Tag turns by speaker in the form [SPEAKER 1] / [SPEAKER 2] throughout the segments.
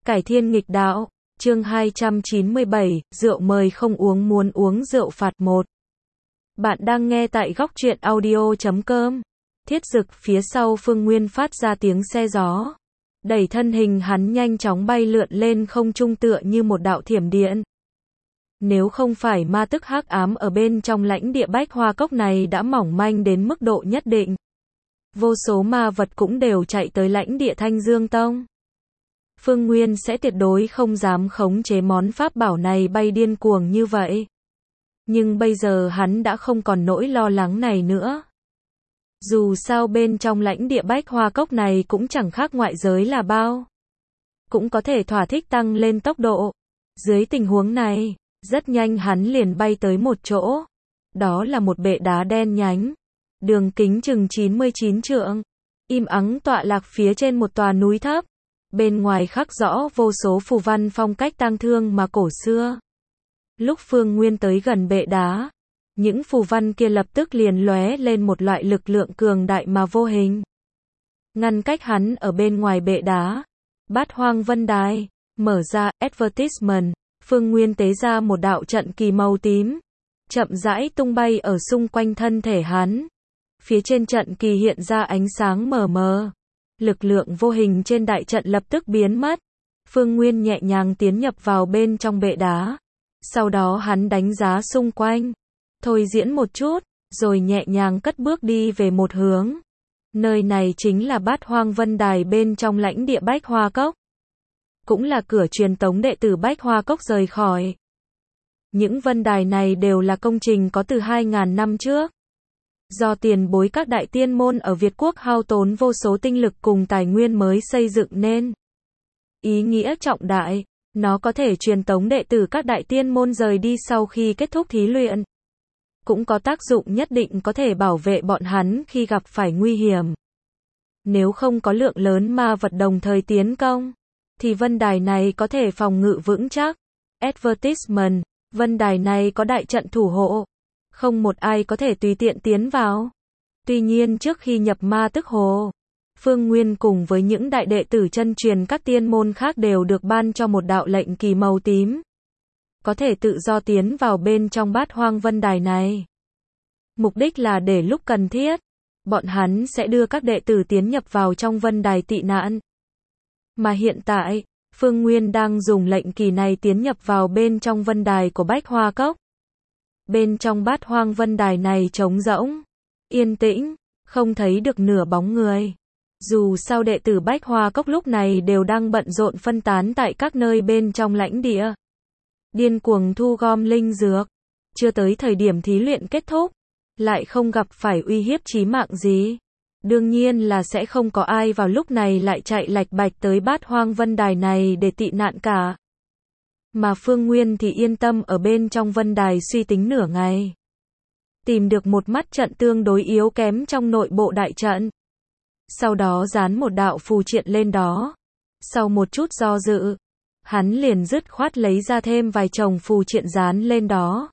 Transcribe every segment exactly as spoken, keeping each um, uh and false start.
[SPEAKER 1] Cải thiên nghịch đạo, chương hai trăm chín mươi bảy, rượu mời không uống muốn uống rượu phạt một. Bạn đang nghe tại góc truyện audio chấm com. Thiết Dực phía sau Phương Nguyên phát ra tiếng xe gió. Đẩy thân hình hắn nhanh chóng bay lượn lên không trung tựa như một đạo thiểm điện. Nếu không phải ma tức hắc ám ở bên trong lãnh địa Bách Hoa Cốc này đã mỏng manh đến mức độ nhất định, vô số ma vật cũng đều chạy tới lãnh địa Thanh Dương Tông. Phương Nguyên sẽ tuyệt đối không dám khống chế món pháp bảo này bay điên cuồng như vậy. Nhưng bây giờ hắn đã không còn nỗi lo lắng này nữa. Dù sao bên trong lãnh địa Bách Hoa Cốc này cũng chẳng khác ngoại giới là bao. Cũng có thể thỏa thích tăng lên tốc độ. Dưới tình huống này, rất nhanh hắn liền bay tới một chỗ. Đó là một bệ đá đen nhánh. Đường kính chừng chín mươi chín trượng. Im ắng tọa lạc phía trên một tòa núi thấp. Bên ngoài khắc rõ vô số phù văn phong cách tang thương mà cổ xưa. Lúc Phương Nguyên tới gần bệ đá, những phù văn kia lập tức liền lóe lên một loại lực lượng cường đại mà vô hình. Ngăn cách hắn ở bên ngoài bệ đá. Bát Hoang Vân Đài, mở ra, advertisement, Phương Nguyên tế ra một đạo trận kỳ màu tím. Chậm rãi tung bay ở xung quanh thân thể hắn. Phía trên trận kỳ hiện ra ánh sáng mờ mờ. Lực lượng vô hình trên đại trận lập tức biến mất. Phương Nguyên nhẹ nhàng tiến nhập vào bên trong bệ đá. Sau đó hắn đánh giá xung quanh. Thôi diễn một chút, rồi nhẹ nhàng cất bước đi về một hướng. Nơi này chính là Bát Hoang Vân Đài bên trong lãnh địa Bách Hoa Cốc. Cũng là cửa truyền tống đệ tử Bách Hoa Cốc rời khỏi. Những vân đài này đều là công trình có từ hai nghìn năm trước. Do tiền bối các đại tiên môn ở Việt Quốc hao tốn vô số tinh lực cùng tài nguyên mới xây dựng nên. Ý nghĩa trọng đại, nó có thể truyền tống đệ tử các đại tiên môn rời đi sau khi kết thúc thí luyện. Cũng có tác dụng nhất định có thể bảo vệ bọn hắn khi gặp phải nguy hiểm. Nếu không có lượng lớn ma vật đồng thời tiến công, thì vân đài này có thể phòng ngự vững chắc. Advertisement, vân đài này có đại trận thủ hộ. Không một ai có thể tùy tiện tiến vào. Tuy nhiên trước khi nhập ma tức hồ, Phương Nguyên cùng với những đại đệ tử chân truyền các tiên môn khác đều được ban cho một đạo lệnh kỳ màu tím. Có thể tự do tiến vào bên trong Bát Hoang Vân Đài này. Mục đích là để lúc cần thiết, bọn hắn sẽ đưa các đệ tử tiến nhập vào trong Vân Đài tị nạn. Mà hiện tại, Phương Nguyên đang dùng lệnh kỳ này tiến nhập vào bên trong Vân Đài của Bách Hoa Cốc. Bên trong Bát Hoang Vân Đài này trống rỗng, yên tĩnh, không thấy được nửa bóng người. Dù sao đệ tử Bách Hoa Cốc lúc này đều đang bận rộn phân tán tại các nơi bên trong lãnh địa. Điên cuồng thu gom linh dược. Chưa tới thời điểm thí luyện kết thúc, lại không gặp phải uy hiếp chí mạng gì. Đương nhiên là sẽ không có ai vào lúc này lại chạy lạch bạch tới Bát Hoang Vân Đài này để tị nạn cả. Mà Phương Nguyên thì yên tâm ở bên trong Vân Đài suy tính nửa ngày. Tìm được một mắt trận tương đối yếu kém trong nội bộ đại trận. Sau đó dán một đạo phù triện lên đó. Sau một chút do dự, hắn liền dứt khoát lấy ra thêm vài chồng phù triện dán lên đó.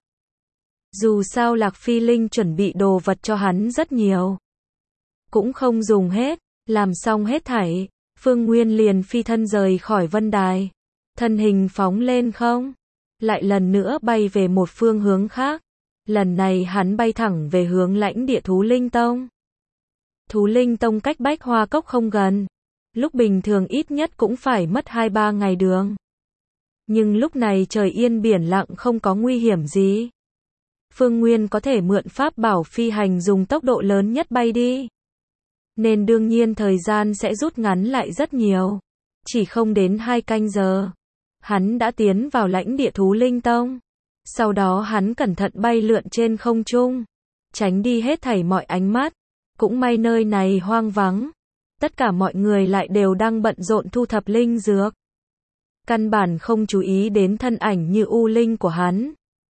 [SPEAKER 1] Dù sao Lạc Phi Linh chuẩn bị đồ vật cho hắn rất nhiều. Cũng không dùng hết, làm xong hết thảy, Phương Nguyên liền phi thân rời khỏi Vân Đài. Thân hình phóng lên không, lại lần nữa bay về một phương hướng khác. Lần này hắn bay thẳng về hướng lãnh địa Thú Linh Tông. Thú Linh Tông cách Bách Hoa Cốc không gần. Lúc bình thường ít nhất cũng phải mất hai ba ngày đường. Nhưng lúc này trời yên biển lặng không có nguy hiểm gì. Phương Nguyên có thể mượn pháp bảo phi hành dùng tốc độ lớn nhất bay đi. Nên đương nhiên thời gian sẽ rút ngắn lại rất nhiều. Chỉ không đến hai canh giờ. Hắn đã tiến vào lãnh địa Thú Linh Tông. Sau đó hắn cẩn thận bay lượn trên không trung. Tránh đi hết thảy mọi ánh mắt. Cũng may nơi này hoang vắng. Tất cả mọi người lại đều đang bận rộn thu thập linh dược. Căn bản không chú ý đến thân ảnh như U Linh của hắn.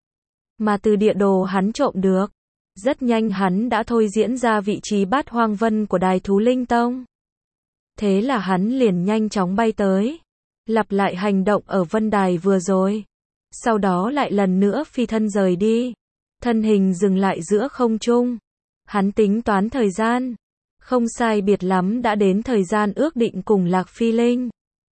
[SPEAKER 1] Mà từ địa đồ hắn trộm được. Rất nhanh hắn đã thôi diễn ra vị trí Bát Hoang Vân của Đài Thú Linh Tông. Thế là hắn liền nhanh chóng bay tới. Lặp lại hành động ở Vân Đài vừa rồi. Sau đó lại lần nữa phi thân rời đi. Thân hình dừng lại giữa không trung. Hắn tính toán thời gian. Không sai biệt lắm đã đến thời gian ước định cùng Lạc Phi Linh.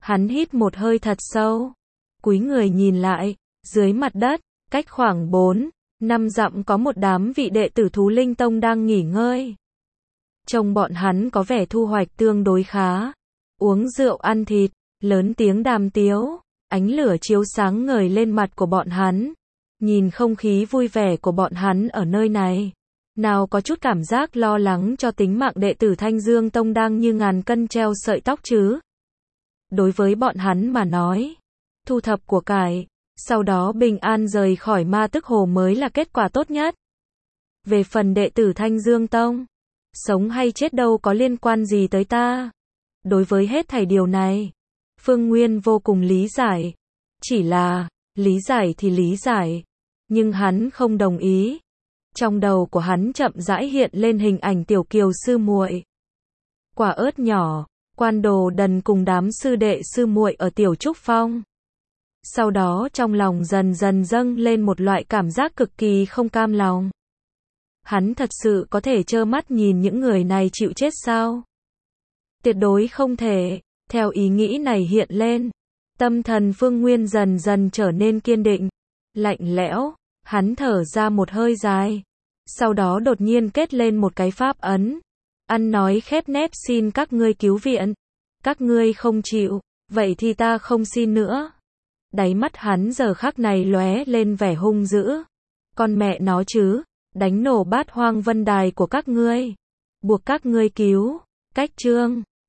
[SPEAKER 1] Hắn hít một hơi thật sâu, cúi người nhìn lại, dưới mặt đất, cách khoảng bốn, năm dặm có một đám vị đệ tử Thú Linh Tông đang nghỉ ngơi. Trông bọn hắn có vẻ thu hoạch tương đối khá, uống rượu ăn thịt, lớn tiếng đàm tiếu, ánh lửa chiếu sáng ngời lên mặt của bọn hắn. Nhìn không khí vui vẻ của bọn hắn ở nơi này, nào có chút cảm giác lo lắng cho tính mạng đệ tử Thanh Dương Tông đang như ngàn cân treo sợi tóc chứ. Đối với bọn hắn mà nói, thu thập của cải, sau đó bình an rời khỏi Ma Tức Hồ mới là kết quả tốt nhất. Về phần đệ tử Thanh Dương Tông, sống hay chết đâu có liên quan gì tới ta. Đối với hết thảy điều này, Phương Nguyên vô cùng lý giải. Chỉ là, lý giải thì lý giải, nhưng hắn không đồng ý. Trong đầu của hắn chậm rãi hiện lên hình ảnh Tiểu Kiều sư muội, Quả Ớt nhỏ, Quan Đồ Đần cùng đám sư đệ sư muội ở Tiểu Trúc Phong. Sau đó trong lòng dần dần dâng lên một loại cảm giác cực kỳ không cam lòng. Hắn thật sự có thể trơ mắt nhìn những người này chịu chết sao? Tuyệt đối không thể. Theo ý nghĩ này hiện lên, tâm thần Phương Nguyên dần dần trở nên kiên định, lạnh lẽo. Hắn thở ra một hơi dài, sau đó đột nhiên kết lên một cái pháp ấn, ăn nói khép nép xin các ngươi cứu viện. Các ngươi không chịu, vậy thì ta không xin nữa. Đáy mắt hắn giờ khắc này lóe lên vẻ hung dữ. Con mẹ nó chứ, đánh nổ Bát Hoang Vân Đài của các ngươi, buộc các ngươi cứu. Cách chương